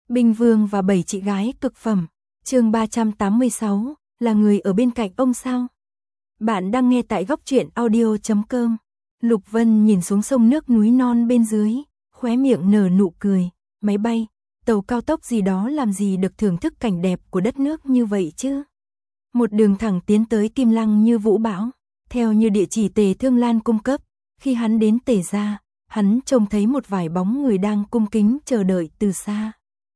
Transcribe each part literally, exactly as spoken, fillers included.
Binh Vương và bảy chị gái cực phẩm. Chương ba trăm tám mươi sáu, là người ở bên cạnh ông sao? Bạn đang nghe tại góc truyện audio chấm com. Lục Vân nhìn xuống sông nước núi non bên dưới, khóe miệng nở nụ cười. Máy bay, tàu cao tốc gì đó làm gì được thưởng thức cảnh đẹp của đất nước như vậy chứ? Một đường thẳng tiến tới Kim Lăng như vũ bão. Theo như địa chỉ Tề Thương Lan cung cấp, khi hắn đến Tề gia, hắn trông thấy một vài bóng người đang cung kính chờ đợi từ xa.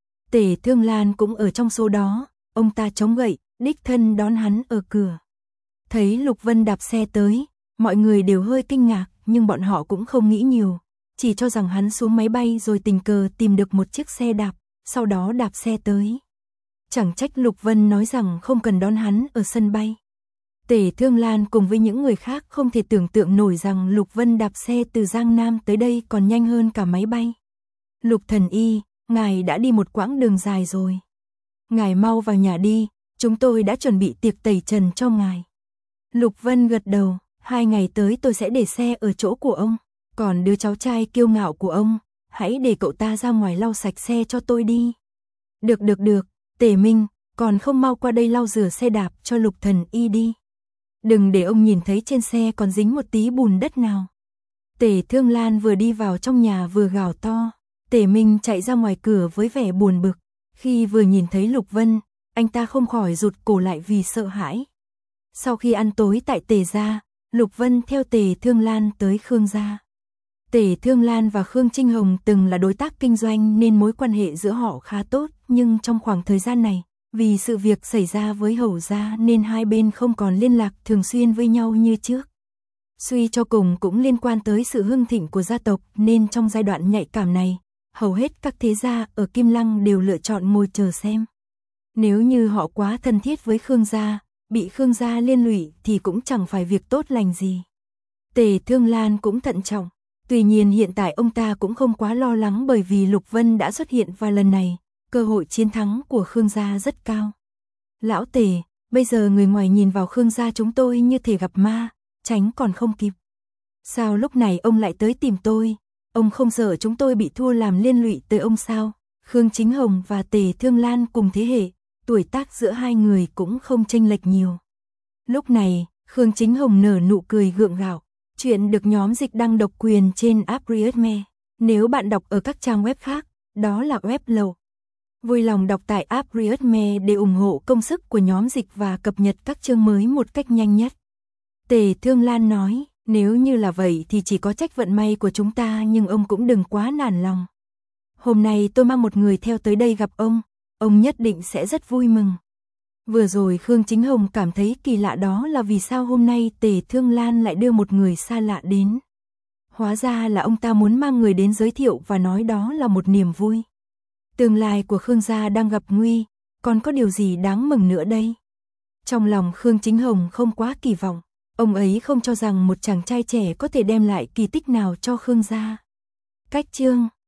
Tề Thương Lan cũng ở trong số đó, ông ta chống gậy, đích thân đón hắn ở cửa. Thấy Lục Vân đạp xe tới, mọi người đều hơi kinh ngạc, nhưng bọn họ cũng không nghĩ nhiều, chỉ cho rằng hắn xuống máy bay rồi tình cờ tìm được một chiếc xe đạp, sau đó đạp xe tới. Chẳng trách Lục Vân nói rằng không cần đón hắn ở sân bay. Tề Thương Lan cùng với những người khác không thể tưởng tượng nổi rằng Lục Vân đạp xe từ Giang Nam tới đây còn nhanh hơn cả máy bay. Lục thần y, ngài đã đi một quãng đường dài rồi. Ngài mau vào nhà đi, chúng tôi đã chuẩn bị tiệc tẩy trần cho ngài. Lục Vân gật đầu, hai ngày tới tôi sẽ để xe ở chỗ của ông. Còn đứa cháu trai kiêu ngạo của ông, hãy để cậu ta ra ngoài lau sạch xe cho tôi đi. Được được được, Tề Minh, còn không mau qua đây lau rửa xe đạp cho Lục thần y đi. Đừng để ông nhìn thấy trên xe còn dính một tí bùn đất nào. Tề Thương Lan vừa đi vào trong nhà vừa gào to. Tề Minh chạy ra ngoài cửa với vẻ buồn bực. Khi vừa nhìn thấy Lục Vân, anh ta không khỏi rụt cổ lại vì sợ hãi. Sau khi ăn tối tại Tề gia, Lục Vân theo Tề Thương Lan tới Khương gia. Tề Thương Lan và Khương Trinh Hồng từng là đối tác kinh doanh nên mối quan hệ giữa họ khá tốt, nhưng trong khoảng thời gian này, vì sự việc xảy ra với Hầu gia nên hai bên không còn liên lạc thường xuyên với nhau như trước. Suy cho cùng cũng liên quan tới sự hưng thịnh của gia tộc nên trong giai đoạn nhạy cảm này, hầu hết các thế gia ở Kim Lăng đều lựa chọn ngồi chờ xem. Nếu như họ quá thân thiết với Khương gia, bị Khương gia liên lụy thì cũng chẳng phải việc tốt lành gì. Tề Thương Lan cũng thận trọng, tuy nhiên hiện tại ông ta cũng không quá lo lắng bởi vì Lục Vân đã xuất hiện và lần này, cơ hội chiến thắng của Khương gia rất cao. Lão Tề, bây giờ người ngoài nhìn vào Khương gia chúng tôi như thể gặp ma, tránh còn không kịp. Sao lúc này ông lại tới tìm tôi? Ông không sợ chúng tôi bị thua làm liên lụy tới ông sao? Khương Chính Hồng và Tề Thương Lan cùng thế hệ, tuổi tác giữa hai người cũng không chênh lệch nhiều. Lúc này, Khương Chính Hồng nở nụ cười gượng gạo. Chuyện được nhóm dịch đăng độc quyền trên app Readme. Nếu bạn đọc ở các trang web khác, đó là web lậu. Vui lòng đọc tại app Readme để ủng hộ công sức của nhóm dịch và cập nhật các chương mới một cách nhanh nhất. Tề Thương Lan nói, nếu như là vậy thì chỉ có trách vận may của chúng ta, nhưng ông cũng đừng quá nản lòng. Hôm nay tôi mang một người theo tới đây gặp ông, ông nhất định sẽ rất vui mừng. Vừa rồi Khương Chính Hồng cảm thấy kỳ lạ, đó là vì sao hôm nay Tề Thương Lan lại đưa một người xa lạ đến. Hóa ra là ông ta muốn mang người đến giới thiệu và nói đó là một niềm vui. Tương lai của Khương gia đang gặp nguy, còn có điều gì đáng mừng nữa đây? Trong lòng Khương Chính Hồng không quá kỳ vọng, ông ấy không cho rằng một chàng trai trẻ có thể đem lại kỳ tích nào cho Khương gia. Cách chương